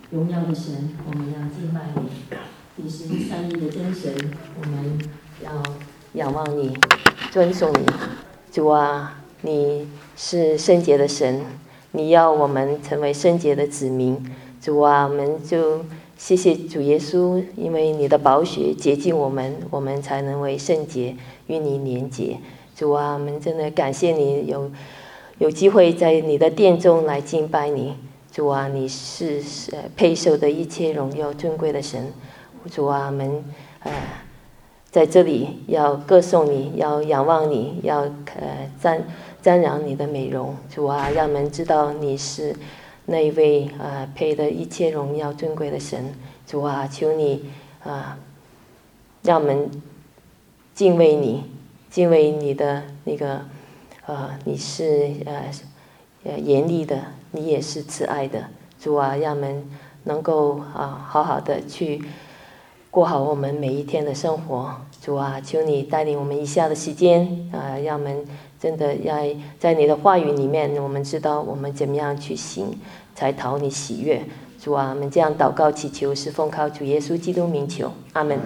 荣耀的神，我们要敬拜你。你是三一的真神，我们要仰望你，尊崇你。主啊，你是圣洁的神，你要我们成为圣洁的子民。主啊，我们就谢谢主耶稣，因为你的宝血洁净我们，我们才能为圣洁，与你连结。主啊，我们真的感谢你有机会在你的殿中来敬拜你。主啊，你是配受的一切荣耀尊贵的神。主啊，我们在这里要歌颂你，要仰望你，要瞻仰你的美容。主啊，让我们知道你是那一位配的一切荣耀尊贵的神。主啊，求你让我们敬畏你，敬畏你的那个你是严厉的，你也是慈爱的。主啊，让我们能够好好的去过好我们每一天的生活。主啊，求你带领我们以下的时间让我们真的要在你的话语里面，我们知道我们怎么样去行才讨你喜悦。主啊，我们这样祷告祈求，是奉靠主耶稣基督名求，阿们。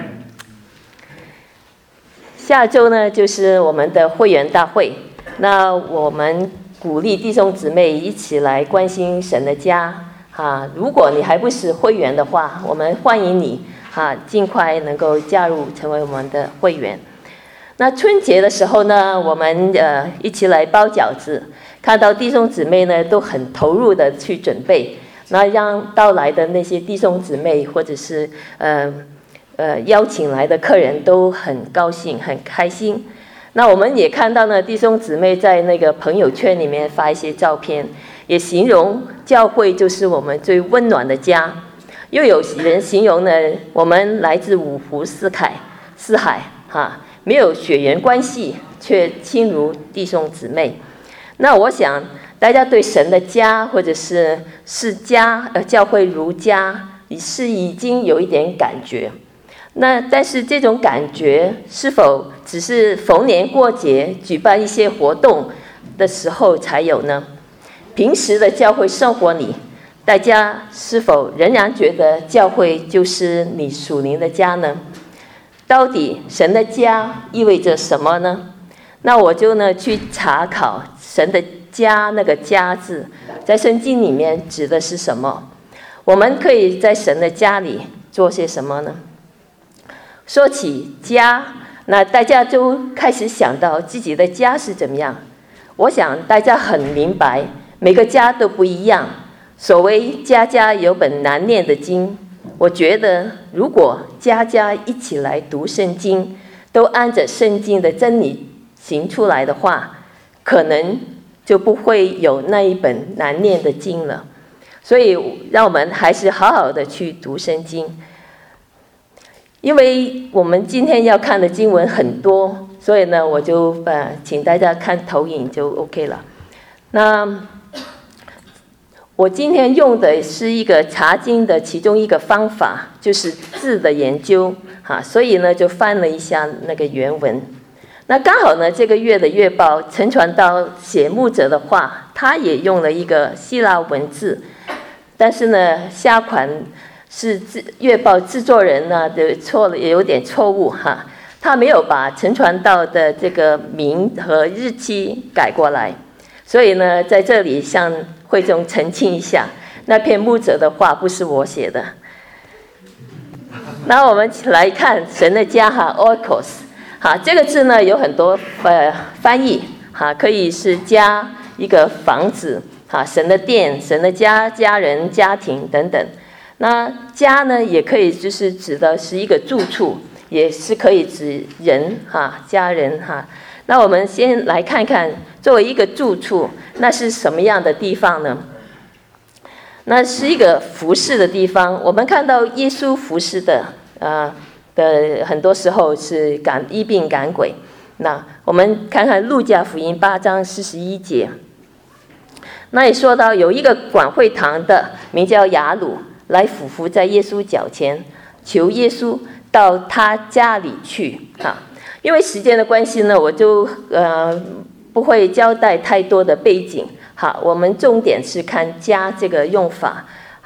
下周呢就是我们的会员大会，那我们鼓励弟兄姊妹一起来关心神的家如果你还不是会员的话，我们欢迎你尽快能够加入成为我们的会员。那春节的时候呢，我们一起来包饺子，看到弟兄姊妹呢都很投入的去准备，那让到来的那些弟兄姊妹或者是邀请来的客人都很高兴很开心。那我们也看到呢，弟兄姊妹在那个朋友圈里面发一些照片，也形容教会就是我们最温暖的家。又有人形容呢，我们来自五湖四海没有血缘关系，却亲如弟兄姊妹。那我想大家对神的家或者是家教会如家是已经有一点感觉。那但是这种感觉是否只是逢年过节举办一些活动的时候才有呢？平时的教会生活里，大家是否仍然觉得教会就是你属灵的家呢？到底神的家意味着什么呢？那我就去查考神的家那个家字在圣经里面指的是什么，我们可以在神的家里做些什么呢？说起家，那大家就开始想到自己的家是怎么样。我想大家很明白，每个家都不一样。所谓家家有本难念的经，我觉得如果家家一起来读圣经，都按着圣经的真理行出来的话，可能就不会有那一本难念的经了。所以让我们还是好好的去读圣经。因为我们今天要看的经文很多，所以呢我就请大家看投影就 OK 了。那我今天用的是一个查经的其中一个方法，就是字的研究所以呢就翻了一下那个原文。那刚好呢这个月的月报陈传道写牧者的话，他也用了一个希腊文字，但是呢下款是月报制作人呢的错了，也有点错误他没有把陈传道的这个名和日期改过来，所以呢在这里向会众澄清一下，那篇牧者的话不是我写的。那我们来看神的家oikos这个字呢有很多翻译可以是家，一个房子神的殿，神的家，家人，家庭等等。那家呢也可以就是指的是一个住处，也是可以指人家人那我们先来看看作为一个住处，那是什么样的地方呢？那是一个服侍的地方。我们看到耶稣服侍的很多时候是医病赶鬼。那我们看看路加福音8章41节，那也说到有一个管会堂的名叫雅鲁，来俯伏在耶稣脚前，求耶稣到他家里去因为时间的关系呢，我就不会交代太多的背景我们重点是看家这个用法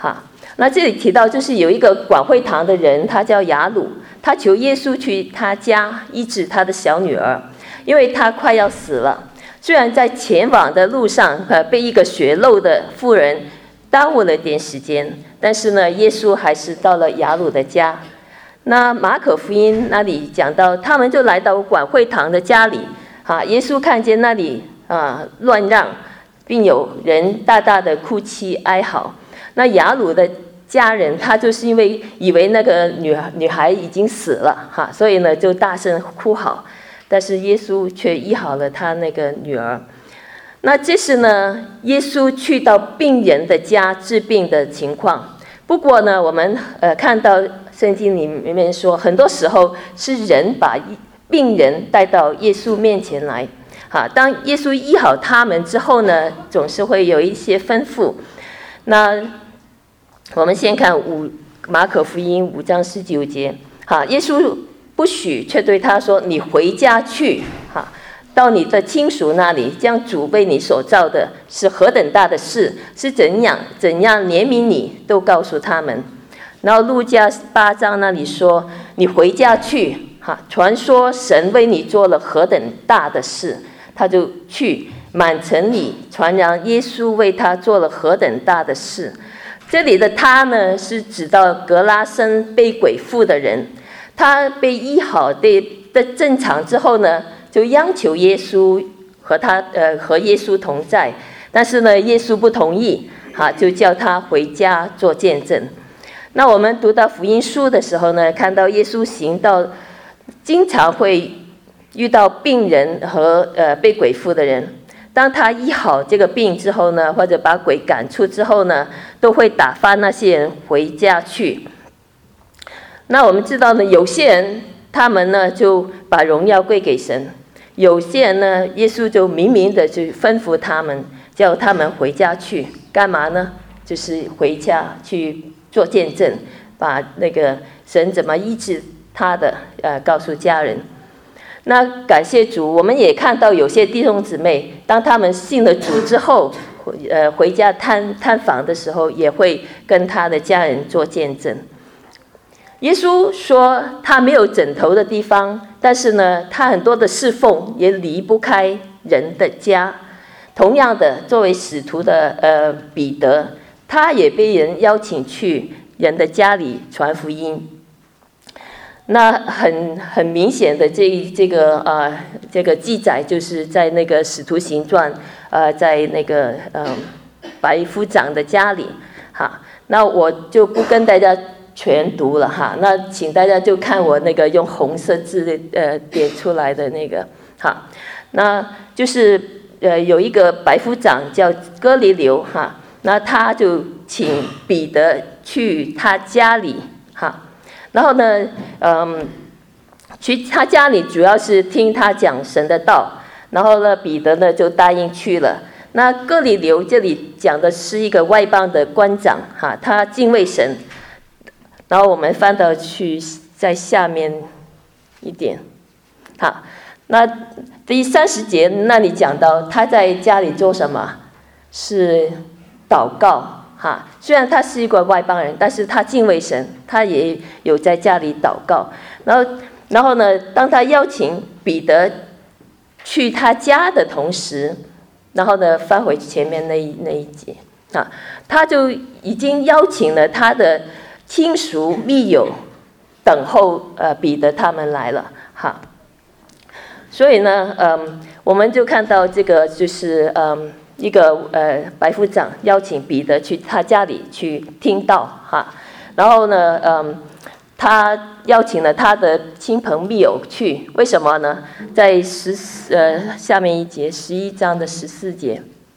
哈。那这里提到就是有一个管会堂的人，他叫雅鲁，他求耶稣去他家医治他的小女儿，因为他快要死了。虽然在前往的路上被一个血漏的妇人耽误了点时间，但是呢，耶稣还是到了雅鲁的家。那马可福音那里讲到，他们就来到管会堂的家里，耶稣看见那里乱让，并有人大大的哭泣哀嚎。那雅鲁的家人，他就是因为以为那个女孩已经死了，所以呢就大声哭嚎，但是耶稣却医好了他那个女儿。那这是呢，耶稣去到病人的家治病的情况。不过呢，我们看到圣经里面说，很多时候是人把病人带到耶稣面前来。当耶稣医好他们之后呢，总是会有一些吩咐。那我们先看马可福音5章19节，耶稣不许，却对他说：“你回家去，到你的亲属那里，将主为你所造的是何等大的事，是怎样怜悯你，都告诉他们。”然后路加8章那里说：“你回家去，传说神为你做了何等大的事。”他就去满城里传扬耶稣为他做了何等大的事。这里的他呢，是指到格拉森被鬼附的人，他被医好的正常之后呢，就央求耶稣和耶稣同在，但是呢，耶稣不同意，就叫他回家做见证。那我们读到福音书的时候呢，看到耶稣行道，经常会遇到病人和被鬼附的人。当他医好这个病之后呢，或者把鬼赶出之后呢，都会打发那些人回家去。那我们知道呢，有些人他们呢就把荣耀归给神，有些人呢，耶稣就明明的去吩咐他们，叫他们回家去干嘛呢？就是回家去做见证，把那个神怎么医治他的告诉家人。那感谢主，我们也看到有些弟兄姊妹，当他们信了主之后，回家探访的时候，也会跟他的家人做见证。耶稣说他没有枕头的地方，但是呢，他很多的侍奉也离不开人的家。同样的，作为使徒的彼得，他也被人邀请去人的家里传福音。那很明显的这个记载，就是在那个使徒行传，在那个白夫长的家里，那我就不跟大家全读了哈，那请大家就看我那个用红色字点出来的那个，那就是有一个白夫长叫哥尼流哈，那他就请彼得去他家里哈。然后呢，去他家里主要是听他讲神的道，然后呢，彼得呢就答应去了。那哥尼流这里讲的是一个外邦的官长哈，他敬畏神。然后我们翻到去在下面一点，好，那第30节那里讲到他在家里做什么？是祷告。虽然他是一个外邦人，但是他敬畏神，他也有在家里祷告。然后呢，当他邀请彼得去他家的同时，然后呢，翻回前面那一节，他就已经邀请了他的亲属密友，等候彼得他们来了。所以呢，我们就看到这个就是一个白夫长邀请彼得去他家里去听道然后呢，他邀请了他的亲朋密友去，为什么呢？在下面一节11章的14节，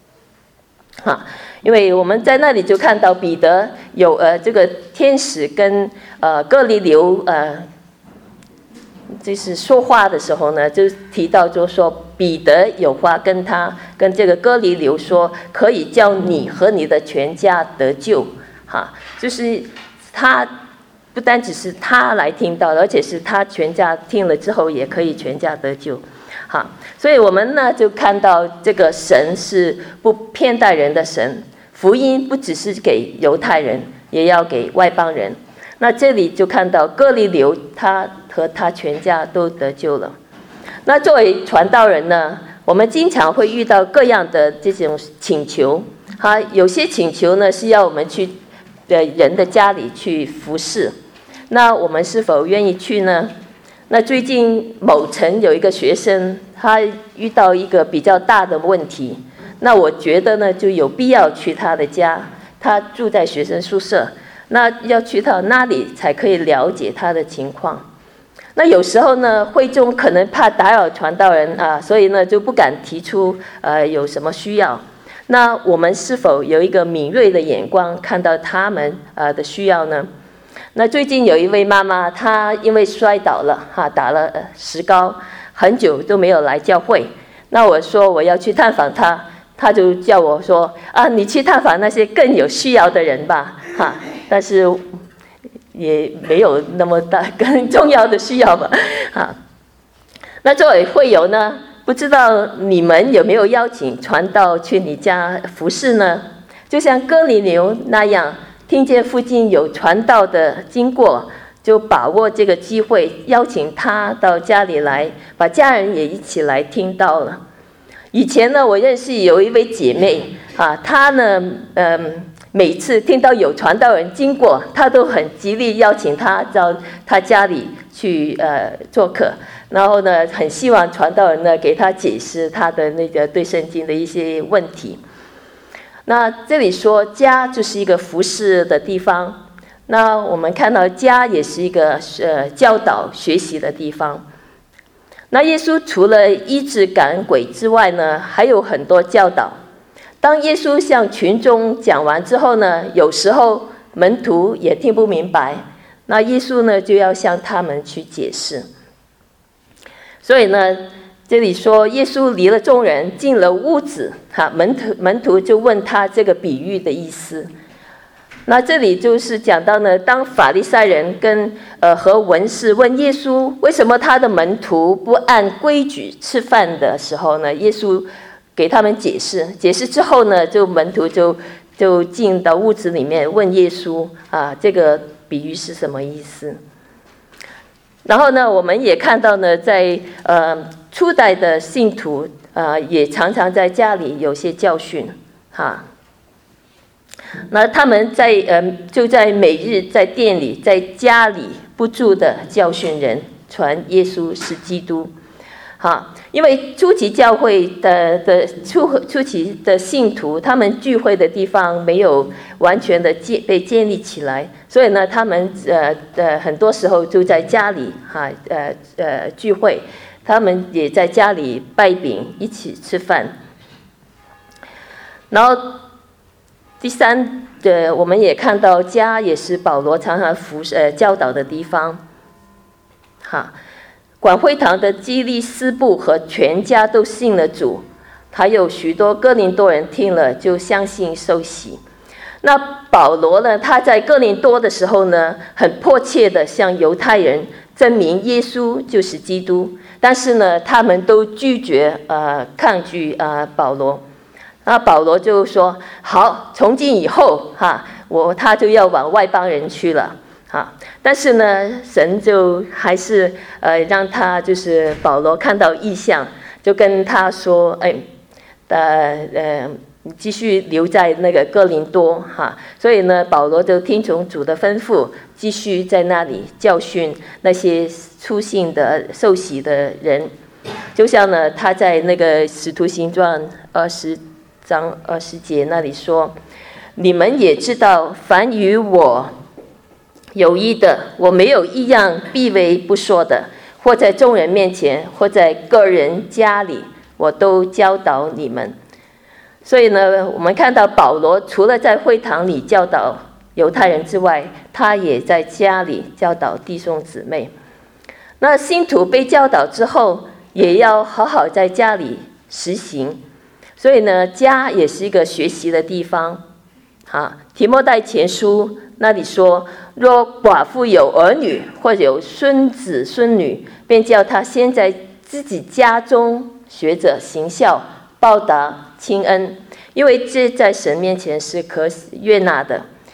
因为我们在那里就看到彼得有这个天使跟哥尼流就是说话的时候呢，就提到就说彼得有话跟这个哥尼流说，可以叫你和你的全家得救就是他不单只是他来听到，而且是他全家听了之后也可以全家得救所以我们呢就看到这个神是不偏待人的神，福音不只是给犹太人， 也要给外邦人。那这里就看到哥尼流他和他全家都得救了。那作为传道人呢，我们经常会遇到各样的这种请求，有些请求呢是要我们去人的家里去服侍，那我们是否愿意去呢？那最近某城有一个学生，他遇到一个比较大的问题，那我觉得呢就有必要去他的家，他住在学生宿舍，那要去到那里才可以了解他的情况。那有时候呢，会众可能怕打扰传道人所以呢就不敢提出有什么需要。那我们是否有一个敏锐的眼光，看到他们的需要呢？那最近有一位妈妈，她因为摔倒了打了石膏，很久都没有来教会。那我说我要去探访她，她就叫我说你去探访那些更有需要的人吧但是也没有那么大更重要的需要吧那作为会友呢，不知道你们有没有邀请传道去你家服侍呢？就像哥尼流那样，听见附近有传道的经过，就把握这个机会邀请他到家里来，把家人也一起来听到了。以前呢，我认识有一位姐妹她呢每次听到有传道人经过，他都很极力邀请他到他家里去做客，然后呢，很希望传道人呢给他解释他的那个对圣经的一些问题。那这里说家就是一个服侍的地方，那我们看到家也是一个教导学习的地方。那耶稣除了医治赶鬼之外呢，还有很多教导。当耶稣向群众讲完之后呢，有时候门徒也听不明白，那耶稣呢就要向他们去解释。所以呢，这里说耶稣离了众人，进了屋子门徒就问他这个比喻的意思。那这里就是讲到呢，当法利赛人和文士问耶稣为什么他的门徒不按规矩吃饭的时候呢，耶稣给他们解释之后呢，门徒就进到屋子里面问耶稣这个比喻是什么意思。然后呢，我们也看到呢，在初代的信徒也常常在家里有些教训那他们就在每日在店里在家里不住的教训人，传耶稣是基督因为初期教会初期的信徒，他们聚会的地方没有完全的被建立起来，所以呢，他们很多时候就在家里聚会，他们也在家里拜饼一起吃饭。然后第三我们也看到家也是保罗常常教导的地方管会堂的基利斯布和全家都信了主，还有许多哥林多人听了就相信受洗。那保罗呢，他在哥林多的时候呢，很迫切的向犹太人证明耶稣就是基督，但是呢，他们都拒绝抗拒保罗。那保罗就说好，从今以后他就要往外邦人去了但是呢，神就还是让他就是保罗看到异象，就跟他说你继续留在那个哥林多所以呢，保罗就听从主的吩咐，继续在那里教训那些初信的受洗的人。就像呢，他在那个使徒行传20章20节那里说，你们也知道，凡与我有益的，我没有一样避讳不说的，或在众人面前，或在个人家里，我都教导你们。所以呢，我们看到保罗除了在会堂里教导犹太人之外，他也在家里教导弟兄姊妹。那信徒被教导之后，也要好好在家里实行。所以呢，家也是一个学习的地方提摩太前书那里说，若寡妇有儿女或有孙子孙女，便叫他先在自己家中学着行孝，报答亲恩，因为这在神面前是可悦纳的。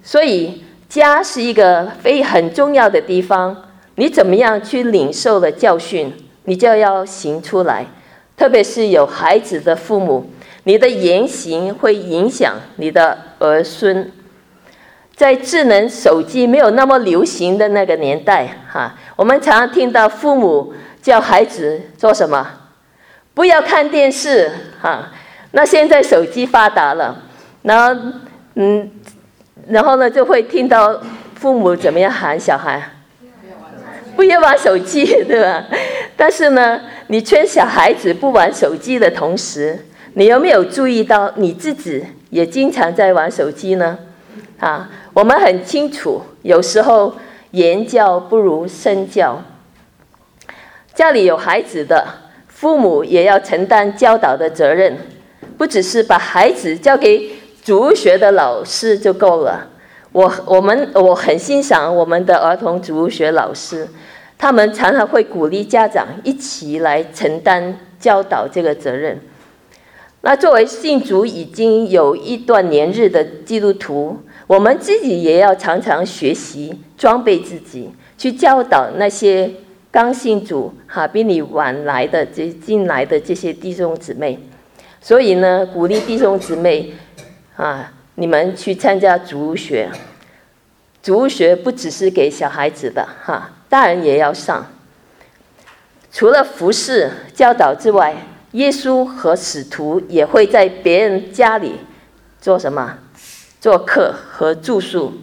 所以家是一个很重要的地方，你怎么样去领受了教训，你就要行出来。特别是有孩子的父母，你的言行会影响你的儿孙。在智能手机没有那么流行的那个年代，我们常常听到父母叫孩子做什么？不要看电视，那现在手机发达了，然后呢就会听到父母怎么样喊小孩？不要玩手机，对吧？但是呢，你劝小孩子不玩手机的同时，你有没有注意到你自己也经常在玩手机呢？我们很清楚，有时候言教不如身教。家里有孩子的父母也要承担教导的责任，不只是把孩子交给主学的老师就够了。我很欣赏我们的儿童主学老师，他们常常会鼓励家长一起来承担教导这个责任。那作为信主已经有一段年日的基督徒，我们自己也要常常学习装备自己，去教导那些刚信主比你晚来的进来的这些弟兄姊妹。所以呢，鼓励弟兄姊妹你们去参加主学。主学不只是给小孩子的大人也要上。除了服侍教导之外，耶稣和使徒也会在别人家里做什么？做客和住宿。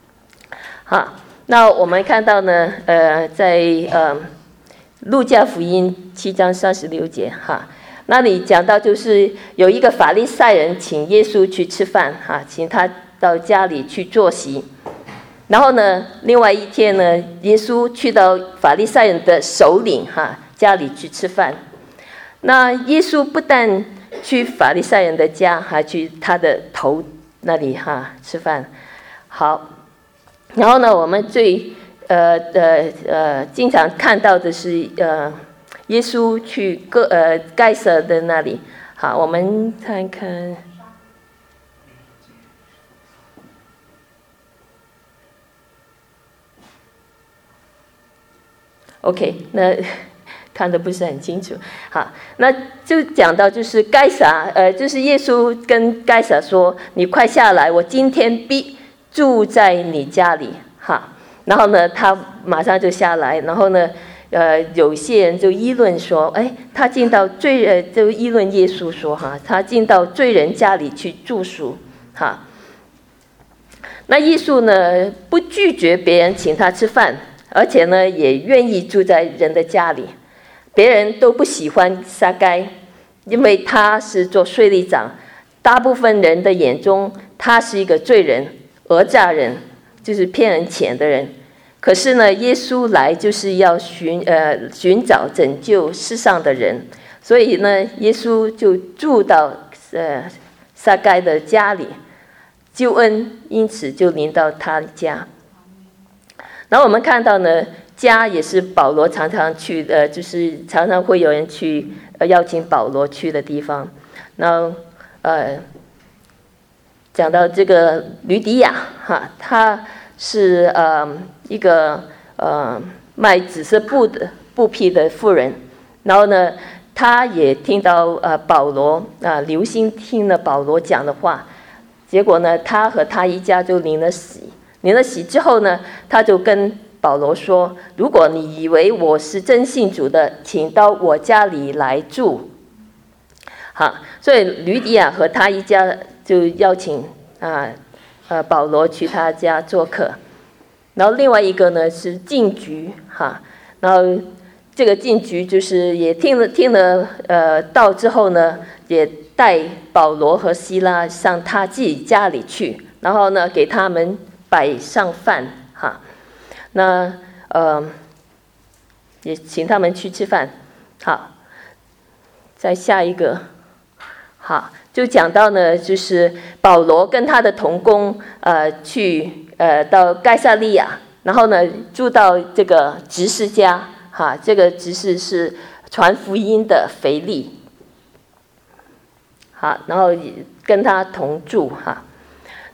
那我们看到呢，在路加福音7章36节那里讲到，就是有一个法利赛人请耶稣去吃饭请他到家里去坐席。然后呢，另外一天呢，耶稣去到法利赛人的首领家里去吃饭。那耶稣不但去法利赛人的家，还去他的头那里吃饭。好，然后呢，我们最经常看到的是耶稣去该撒的那里。好，我们看看。OK， 那看得不是很清楚。好，那就讲到就是该撒，就是耶稣跟该撒说：“你快下来，我今天必住在你家里。”然后呢，他马上就下来。然后呢，有些人就议论说：“他进到就议论耶稣说他进到罪人家里去住宿。”那耶稣呢，不拒绝别人请他吃饭。而且呢，也愿意住在人的家里。别人都不喜欢撒该，因为他是做税吏长，大部分人的眼中他是一个罪人、讹诈人，就是骗人钱的人。可是呢，耶稣来就是要寻找拯救世上的人，所以呢，耶稣就住到撒该的家里，救恩因此就临到他家。然后我们看到呢，家也是保罗常常去的，就是常常会有人去邀请保罗去的地方。然后讲到这个吕底亚她是一个卖紫色布匹的妇人。然后呢，她也听到保罗留心听了保罗讲的话，结果呢，她和她一家就领了洗。领了洗之后呢，他就跟保罗说：“如果你以为我是真信主的，请到我家里来住。”所以吕底亚和他一家就邀请保罗去他家做客。然后另外一个呢是禁局然后这个禁局就是也听了道之后呢，也带保罗和希拉上他自己家里去，然后呢给他们摆上饭那也请他们去吃饭。好，再下一个。好，就讲到呢，就是保罗跟他的同工去到该撒利亚，然后呢住到这个执事家这个执事是传福音的腓利。好，然后跟他同住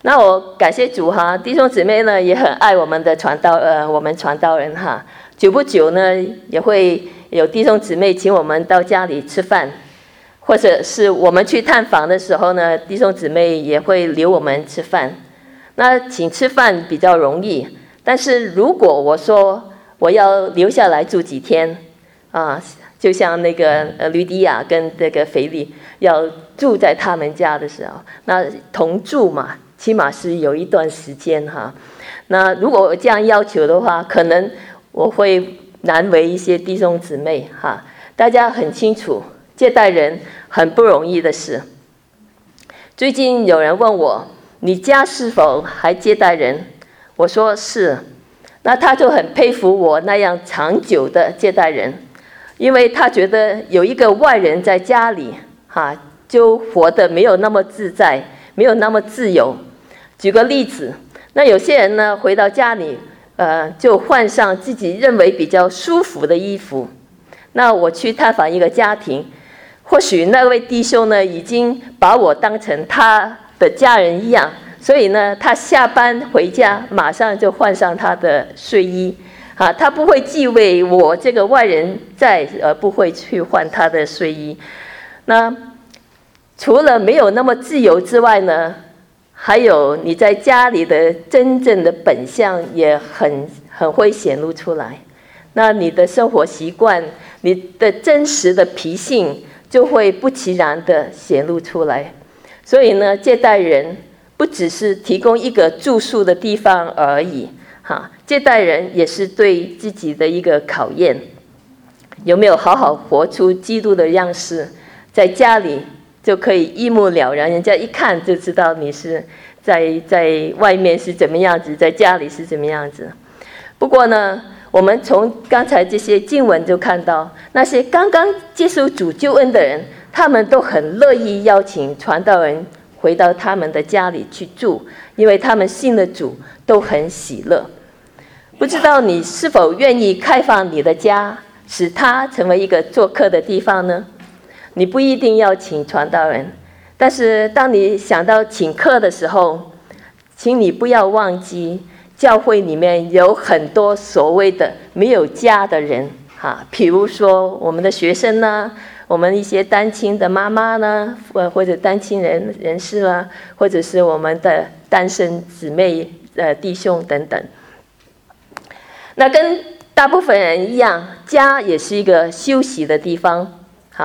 那我感谢主哈，弟兄姊妹呢也很爱我们的我们传道人哈。久不久呢，也会有弟兄姊妹请我们到家里吃饭，或者是我们去探访的时候呢，弟兄姊妹也会留我们吃饭。那请吃饭比较容易，但是如果我说我要留下来住几天啊，就像那个吕迪亚跟这个腓力要住在他们家的时候，那同住嘛，起码是有一段时间哈。那如果我这样要求的话，可能我会难为一些弟兄姊妹哈。大家很清楚，接待人很不容易的事。最近有人问我，你家是否还接待人？我说是。那他就很佩服我那样长久的接待人，因为他觉得有一个外人在家里就活得没有那么自在，没有那么自由。举个例子，那有些人呢回到家里就换上自己认为比较舒服的衣服。那我去探访一个家庭，或许那位弟兄呢已经把我当成他的家人一样，所以呢他下班回家马上就换上他的睡衣他不会忌讳我这个外人在，不会去换他的睡衣。那除了没有那么自由之外呢，还有你在家里的真正的本相也很会显露出来。那你的生活习惯，你的真实的脾性就会不其然的显露出来。所以呢，接待人不只是提供一个住宿的地方而已接待人也是对自己的一个考验，有没有好好活出基督的样式，在家里就可以一目了然，人家一看就知道你是在外面是怎么样子，在家里是怎么样子。不过呢，我们从刚才这些经文就看到，那些刚刚接受主救恩的人，他们都很乐意邀请传道人回到他们的家里去住，因为他们信的主都很喜乐。不知道你是否愿意开放你的家，使它成为一个做客的地方呢？你不一定要请传道人，但是当你想到请客的时候，请你不要忘记，教会里面有很多所谓的没有家的人比如说我们的学生呢，我们一些单亲的妈妈呢，或者单亲人士啦，或者是我们的单身姊妹弟兄等等。那跟大部分人一样，家也是一个休息的地方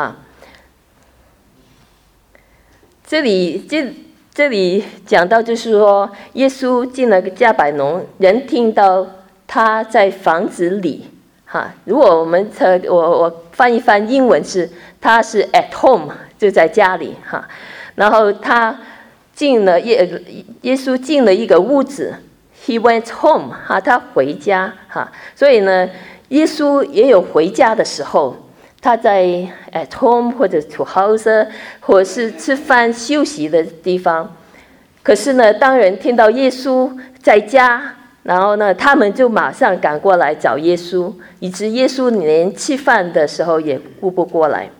这里讲到就是说，耶稣进了迦百农，人听到他在房子里如果我翻一翻英文是他是 at home， 就在家里然后他耶稣进了一个屋子 ，he went home 他回家所以呢，耶稣也有回家的时候。他在 at home 或者 to house 或是吃饭休息的地方。可是呢，当人听到耶稣在家，然后呢，他们就马上赶过来找耶稣，以致耶稣连吃饭的时候也顾不过来。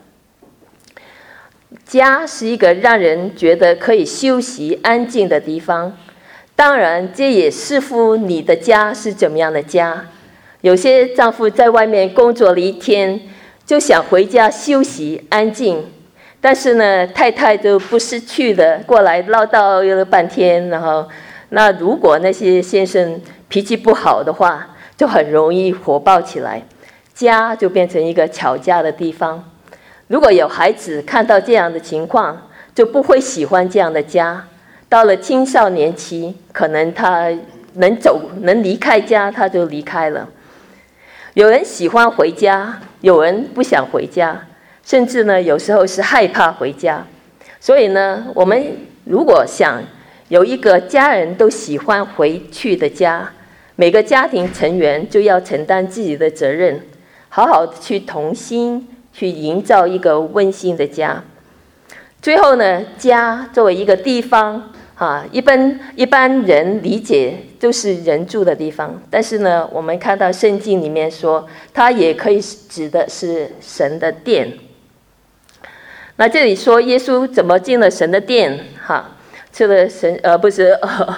家是一个让人觉得可以休息安静的地方，当然这也视乎你的家是怎么样的家。有些丈夫在外面工作了一天，就想回家休息安静，但是呢，太太就不识趣的过来唠叨了半天，然后那如果那些先生脾气不好的话，就很容易火爆起来，家就变成一个吵架的地方。如果有孩子看到这样的情况，就不会喜欢这样的家。到了青少年期，可能他能离开家，他就离开了。有人喜欢回家，有人不想回家，甚至呢，有时候是害怕回家。所以呢，我们如果想有一个家人都喜欢回去的家，每个家庭成员就要承担自己的责任，好好去同心去营造一个温馨的家。最后呢，家作为一个地方一般人理解就是人住的地方，但是呢，我们看到圣经里面说，它也可以指的是神的殿。那这里说耶稣怎么进了神的殿吃了神不是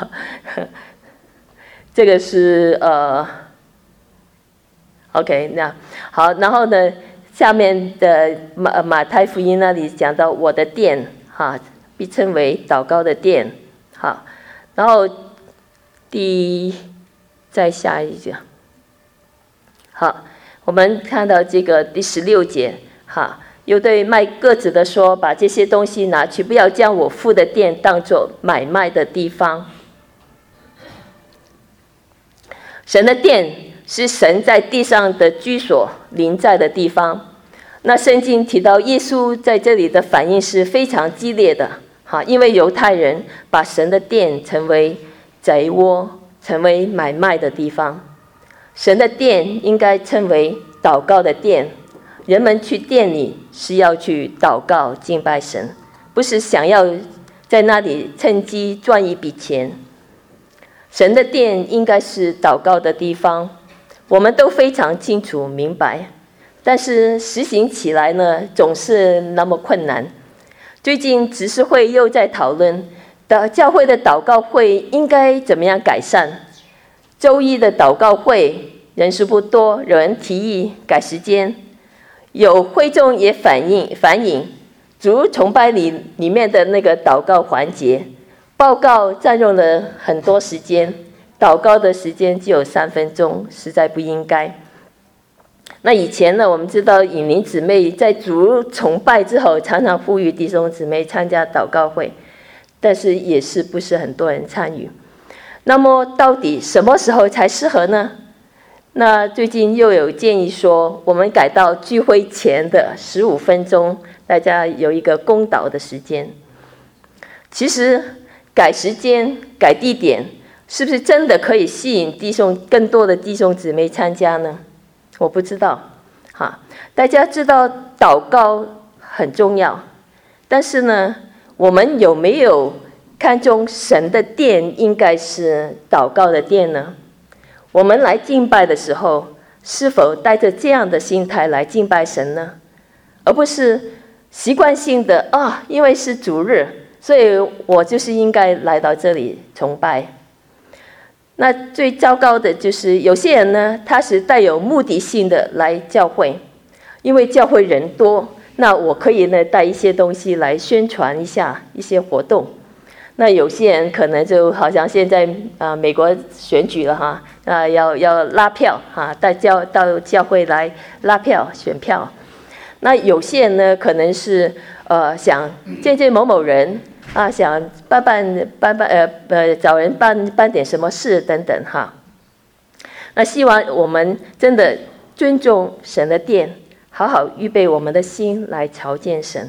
这个是OK 那好，然后呢，下面的马太福音那里讲到我的殿哈，被称为祷告的殿，好，然后再下一节，好，我们看到这个第16节哈，又对卖鸽子的说，把这些东西拿去，不要将我父的殿当作买卖的地方。神的殿是神在地上的居所，临在的地方。那圣经提到耶稣在这里的反应是非常激烈的，因为犹太人把神的殿成为贼窝，成为买卖的地方。神的殿应该称为祷告的殿，人们去殿里是要去祷告敬拜神，不是想要在那里趁机赚一笔钱。神的殿应该是祷告的地方，我们都非常清楚明白，但是实行起来呢，总是那么困难。最近执事会又在讨论教会的祷告会应该怎么样改善。周一的祷告会人数不多，有人提议改时间，有会众也反映主日崇拜里面的那个祷告环节，报告占用了很多时间，祷告的时间只有3分钟，实在不应该。那以前呢，我们知道引灵姊妹在主日崇拜之后，常常呼吁弟兄姊妹参加祷告会，但是也是不是很多人参与。那么到底什么时候才适合呢？那最近又有建议说，我们改到聚会前的15分钟，大家有一个公祷的时间。其实改时间、改地点，是不是真的可以吸引更多的弟兄姊妹参加呢？我不知道。大家知道祷告很重要，但是呢，我们有没有看重神的殿应该是祷告的殿呢？我们来敬拜的时候，是否带着这样的心态来敬拜神呢？而不是习惯性的因为是主日，所以我就是应该来到这里崇拜。那最糟糕的就是有些人呢，他是带有目的性的来教会，因为教会人多，那我可以呢带一些东西来宣传一下一些活动。那有些人可能就好像现在美国选举了要拉票到教会来拉票选票。那有些人呢，可能是想见某某人想找人办点什么事等等那希望我们真的尊重神的殿，好好预备我们的心来朝见神。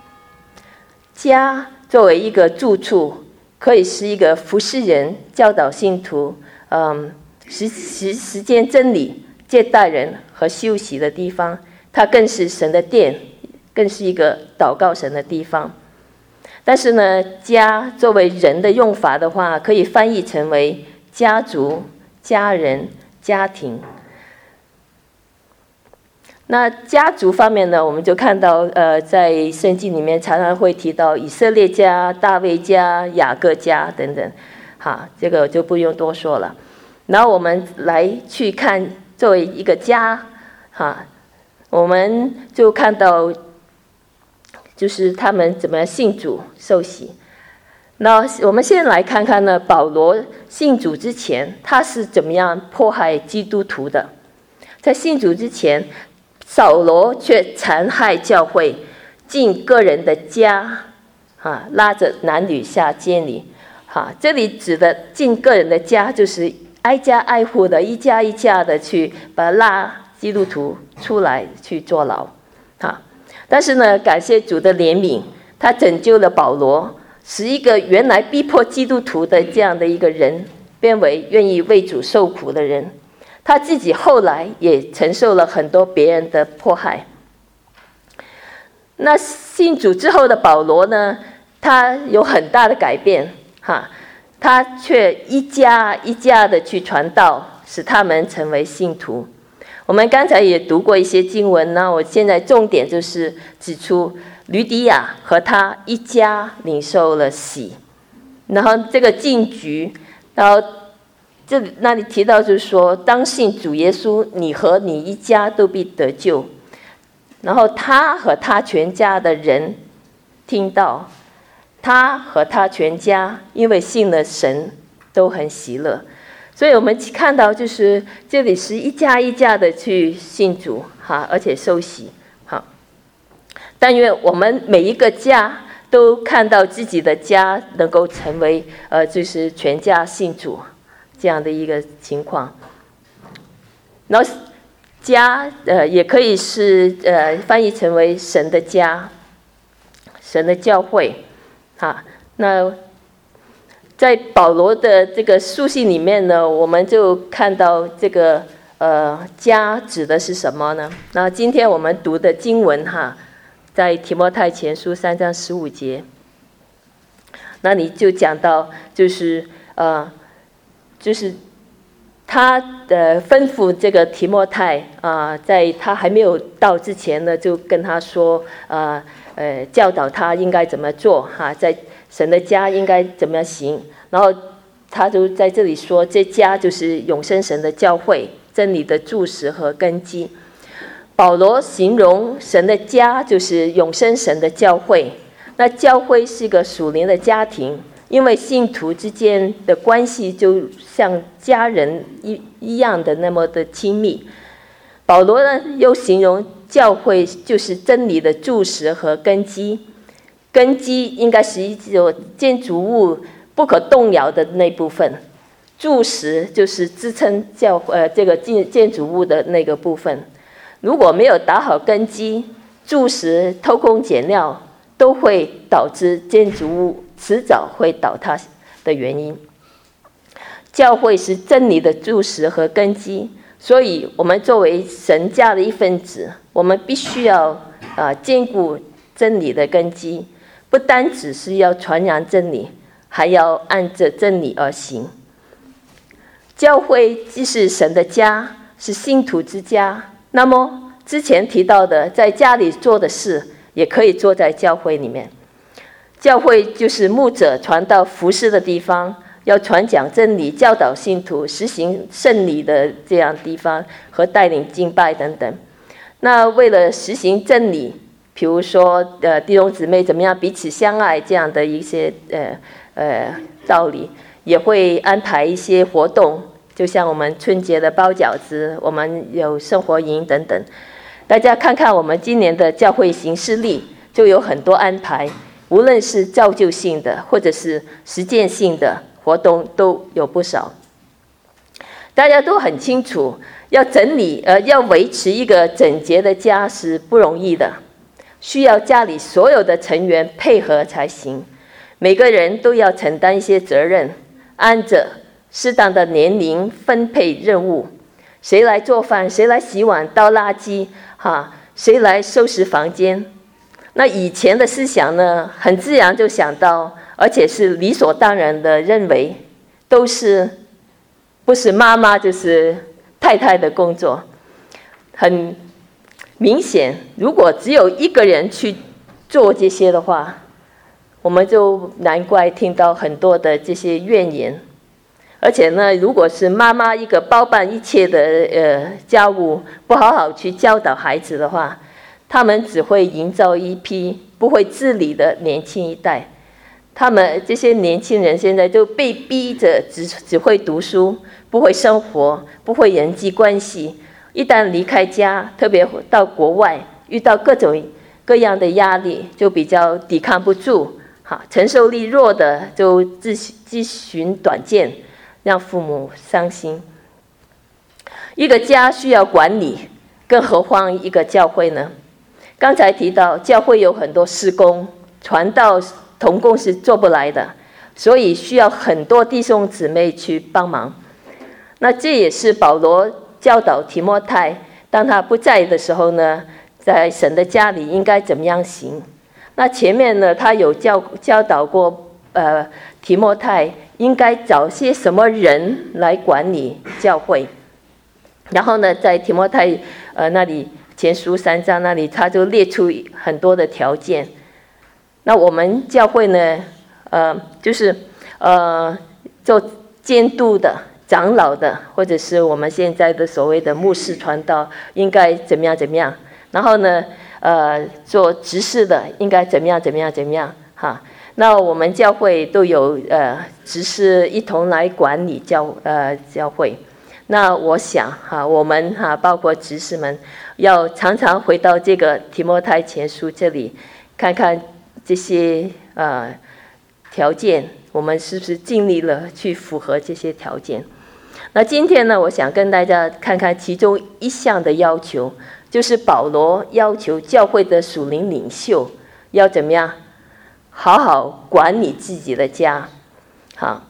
家作为一个住处，可以是一个服侍人、教导信徒、实践真理、接待人和休息的地方。它更是神的殿，更是一个祷告神的地方。但是呢，家作为人的用法的话，可以翻译成为家族、家人、家庭。那家族方面呢，我们就看到在圣经里面常常会提到以色列家、大卫家、雅各家等等这个就不用多说了。然后我们来去看作为一个家我们就看到就是他们怎么信主受洗。那我们先来看看呢，保罗信主之前他是怎么样迫害基督徒的。在信主之前，扫罗却残害教会，进个人的家拉着男女下监里这里指的进个人的家，就是挨家挨户的一家一家的去把拉基督徒出来去坐牢但是呢，感谢主的怜悯，他拯救了保罗，使一个原来逼迫基督徒的这样的一个人变为愿意为主受苦的人。他自己后来也承受了很多别人的迫害。那信主之后的保罗呢，他有很大的改变他却一家一家的去传道，使他们成为信徒。我们刚才也读过一些经文呢，我现在重点就是指出吕底亚和他一家领受了洗然后这个进局，然后那里提到就是说，当信主耶稣，你和你一家都必得救。然后他和他全家的人听到，他和他全家因为信了神，都很喜乐。所以我们看到就是这里是一家一家的去信主哈，而且受洗好。但愿我们每一个家都看到自己的家能够成为就是全家信主这样的一个情况。然后家也可以是翻译成为神的家，神的教会哈。那在保罗的这个书信里面呢，我们就看到这个家指的是什么呢？那今天我们读的经文哈，在提摩太前书3章15节，那里就讲到就是他吩咐这个提摩太在他还没有到之前呢，就跟他说教导他应该怎么做哈，在神的家应该怎么行。然后他就在这里说，这家就是永生神的教会，真理的柱石和根基。保罗形容神的家就是永生神的教会，那教会是一个属灵的家庭，因为信徒之间的关系就像家人一样的那么的亲密。保罗呢又形容教会就是真理的柱石和根基，根基应该是一种建筑物不可动摇的那部分，柱石就是支撑这个建筑物的那个部分。如果没有打好根基，柱石偷工减料都会导致建筑物迟早会倒塌的原因。教会是真理的柱石和根基，所以我们作为神家的一份子，我们必须要坚固真理的根基，不单只是要传扬真理，还要按着真理而行。教会既是神的家，是信徒之家，那么之前提到的在家里做的事也可以做在教会里面。教会就是牧者传道服事的地方，要传讲真理，教导信徒实行圣礼的这样地方，和带领敬拜等等。那为了实行真理，比如说弟兄姊妹怎么样彼此相爱这样的一些道理，也会安排一些活动，就像我们春节的包饺子，我们有生活营等等。大家看看我们今年的教会行事历，就有很多安排，无论是造就性的或者是实践性的活动都有不少。大家都很清楚，要整理要维持一个整洁的家是不容易的，需要家里所有的成员配合才行。每个人都要承担一些责任，按着适当的年龄分配任务，谁来做饭，谁来洗碗倒垃圾谁来收拾房间。那以前的思想呢，很自然就想到，而且是理所当然的认为，都是不是妈妈就是太太的工作。很明显，如果只有一个人去做这些的话，我们就难怪听到很多的这些怨言。而且呢，如果是妈妈一个包办一切的家务，不好好去教导孩子的话，他们只会营造一批不会自理的年轻一代。他们这些年轻人现在都被逼着只会读书，不会生活，不会人际关系。一旦离开家，特别到国外，遇到各种各样的压力，就比较抵抗不住，承受力弱的就自寻短见，让父母伤心。一个家需要管理，更何况一个教会呢？刚才提到教会有很多事工，传道同工是做不来的，所以需要很多弟兄姊妹去帮忙。那这也是保罗教导提摩太，当他不在的时候呢，在神的家里应该怎么样行。那前面呢，他有教导过提摩太应该找些什么人来管理教会。然后呢，在提摩太那里前书3章那里，他就列出很多的条件。那我们教会呢，就是做监督的长老的，或者是我们现在的所谓的牧师传道，应该怎么样怎么样。然后呢，做执事的应该怎么样怎么样怎么样哈。那我们教会都有执事一同来管理教会。那我想哈，我们哈包括执事们，要常常回到这个提摩太前书这里，看看这些条件，我们是不是尽力了去符合这些条件。那今天呢，我想跟大家看看其中一项的要求，就是保罗要求教会的属灵领袖要怎么样好好管理自己的家。好，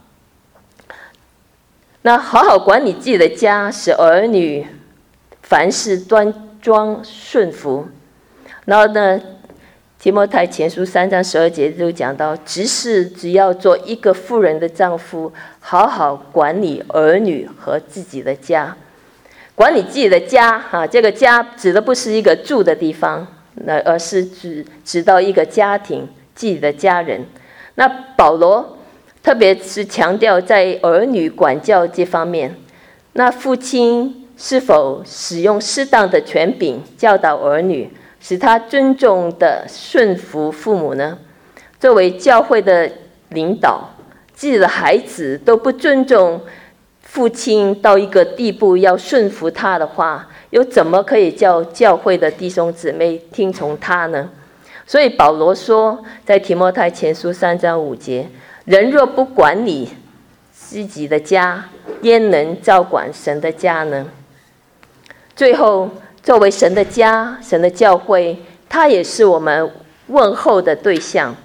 那好好管理自己的家，使儿女凡事端庄顺服。然后呢，提摩太前书3章12节就讲到，执事只要做一个妇人的丈夫，好好管理儿女和自己的家。管理自己的家这个家指的不是一个住的地方，而是指到一个家庭，自己的家人。那保罗特别是强调在儿女管教这方面，那父亲是否使用适当的权柄教导儿女，使他尊重的顺服父母呢？作为教会的领导，自己的孩子都不尊重父亲到一个地步要顺服他的话，又怎么可以叫教会的弟兄姊妹听从他呢？所以保罗说，在提摩太前书3章5节，人若不管理自己的家，焉能照管神的家呢？最后，作为神的家，神的教会，它也是我们问候的对象。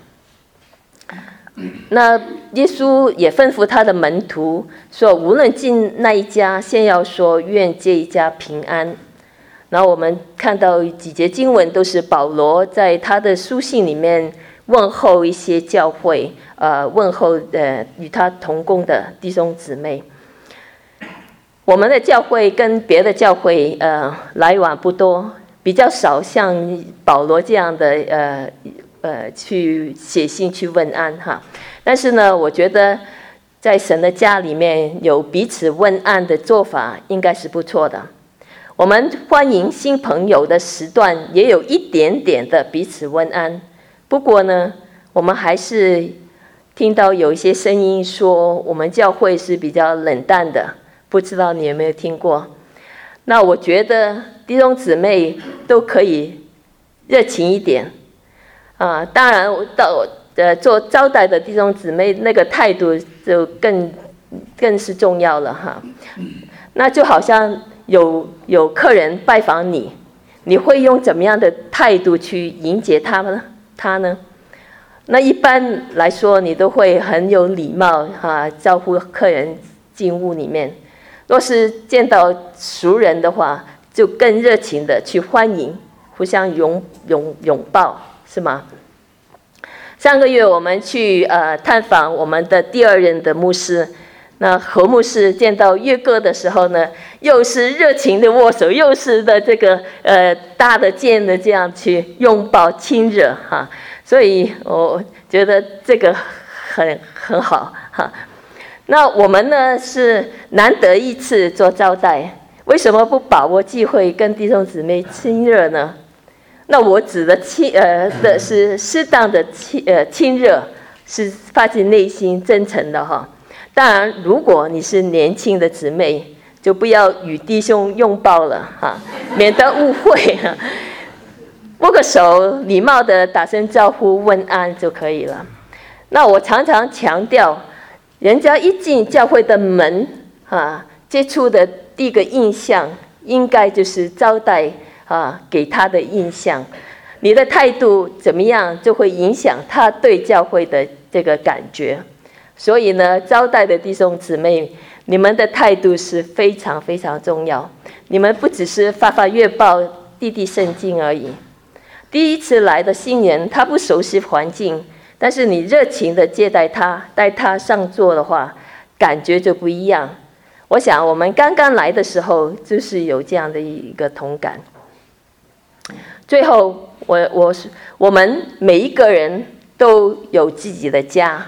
那耶稣也吩咐他的门徒说，无论进那一家，先要说愿这一家平安。然后我们看到几节经文都是保罗在他的书信里面问候一些教会，问候与他同工的弟兄姊妹。我们的教会跟别的教会来往不多，比较少像保罗这样的去写信去问安哈。但是呢，我觉得在神的家里面有彼此问安的做法应该是不错的。我们欢迎新朋友的时段也有一点点的彼此问安，不过呢，我们还是听到有一些声音说我们教会是比较冷淡的，不知道你有没有听过？那我觉得弟兄姊妹都可以热情一点当然做招待的弟兄姊妹那个态度就更是重要了哈。那就好像有客人拜访你，你会用怎么样的态度去迎接他呢？那一般来说，你都会很有礼貌招呼客人进屋里面。若是见到熟人的话，就更热情的去欢迎，互相拥抱，是吗？上个月我们去探访我们的第2任的牧师，那何牧师见到岳哥的时候呢，又是热情的握手，又是的这个搭的肩的这样去拥抱亲热哈，所以我觉得这个很好哈。那我们呢是难得一次做招待，为什么不把握机会跟弟兄姊妹亲热呢？那我指的是适当的亲热，是发自内心真诚的哈。当然，如果你是年轻的姊妹，就不要与弟兄拥抱了哈，免得误会哈。握个手，礼貌的打声招呼问安就可以了。那我常常强调，人家一进教会的门接触的第一个印象应该就是招待给他的印象。你的态度怎么样，就会影响他对教会的这个感觉。所以呢，招待的弟兄姊妹，你们的态度是非常非常重要。你们不只是发月报、递圣经而已。第一次来的新人，他不熟悉环境，但是你热情的接待他，带他上座的话，感觉就不一样。我想我们刚刚来的时候，就是有这样的一个同感。最后，我们每一个人都有自己的家，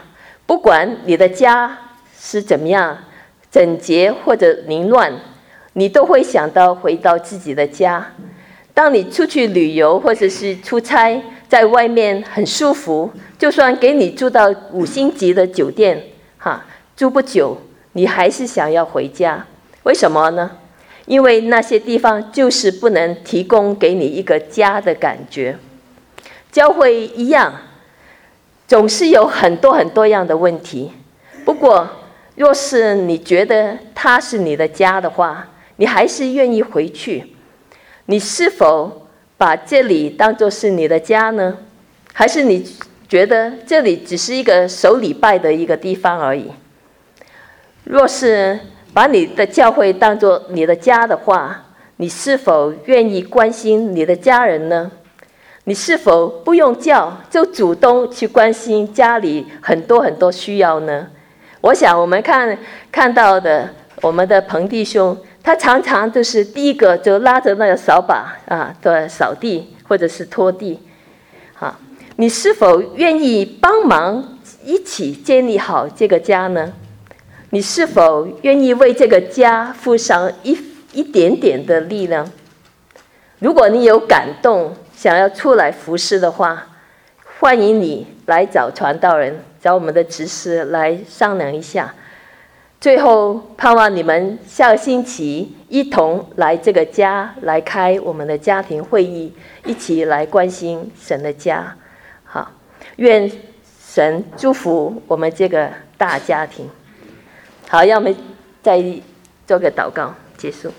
不管你的家是怎么样，整洁或者凌乱，你都会想到回到自己的家。当你出去旅游或者是出差，在外面很舒服，就算给你住到5星级的酒店，住不久，你还是想要回家。为什么呢？因为那些地方就是不能提供给你一个家的感觉。教会一样，总是有很多样的问题。不过，若是你觉得它是你的家的话，你还是愿意回去。你是否把这里当作是你的家呢？还是你觉得这里只是一个守礼拜的一个地方而已？若是把你的教会当作你的家的话，你是否愿意关心你的家人呢？你是否不用叫就主动去关心家里很多需要呢？我想我们看到的我们的彭弟兄，他常常就是第一个就拉着那个扫把的扫地或者是拖地。你是否愿意帮忙一起建立好这个家呢？你是否愿意为这个家付上一点点的力呢？如果你有感动，想要出来服侍的话，欢迎你来找传道人，找我们的执事来商量一下。最后，盼望你们下个星期一同来这个家，来开我们的家庭会议，一起来关心神的家。好，愿神祝福我们这个大家庭。好，让我们再做个祷告，结束。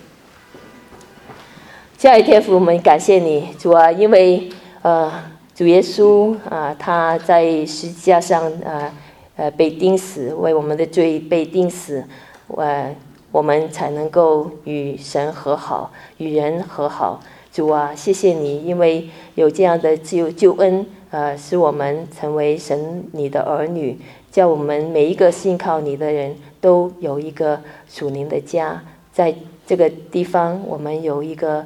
亲爱的天父，我们感谢你，主啊，因为主耶稣他在十字架上被钉死，为我们的罪被钉死，我们才能够与神和好，与人和好。主啊，谢谢你，因为有这样的救恩，使我们成为神你的儿女，叫我们每一个信靠你的人都有一个属灵的家。在这个地方，我们有一个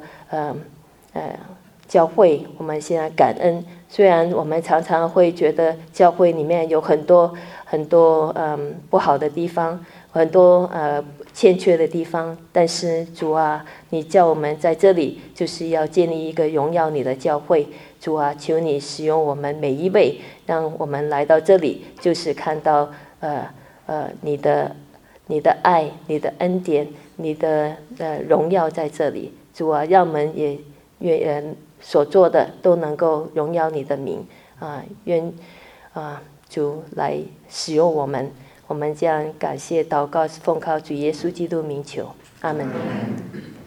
教会，我们现在感恩。虽然我们常常会觉得教会里面有很多不好的地方，很多欠缺的地方，但是主啊，你叫我们在这里就是要建立一个荣耀你的教会。主啊，求你使用我们每一位，让我们来到这里就是看到你的爱，你的恩典，你的荣耀在这里。主啊，让我们也所做的都能够荣耀你的名愿主来使用我们。我们这样感谢祷告，奉靠主耶稣基督名求，阿门。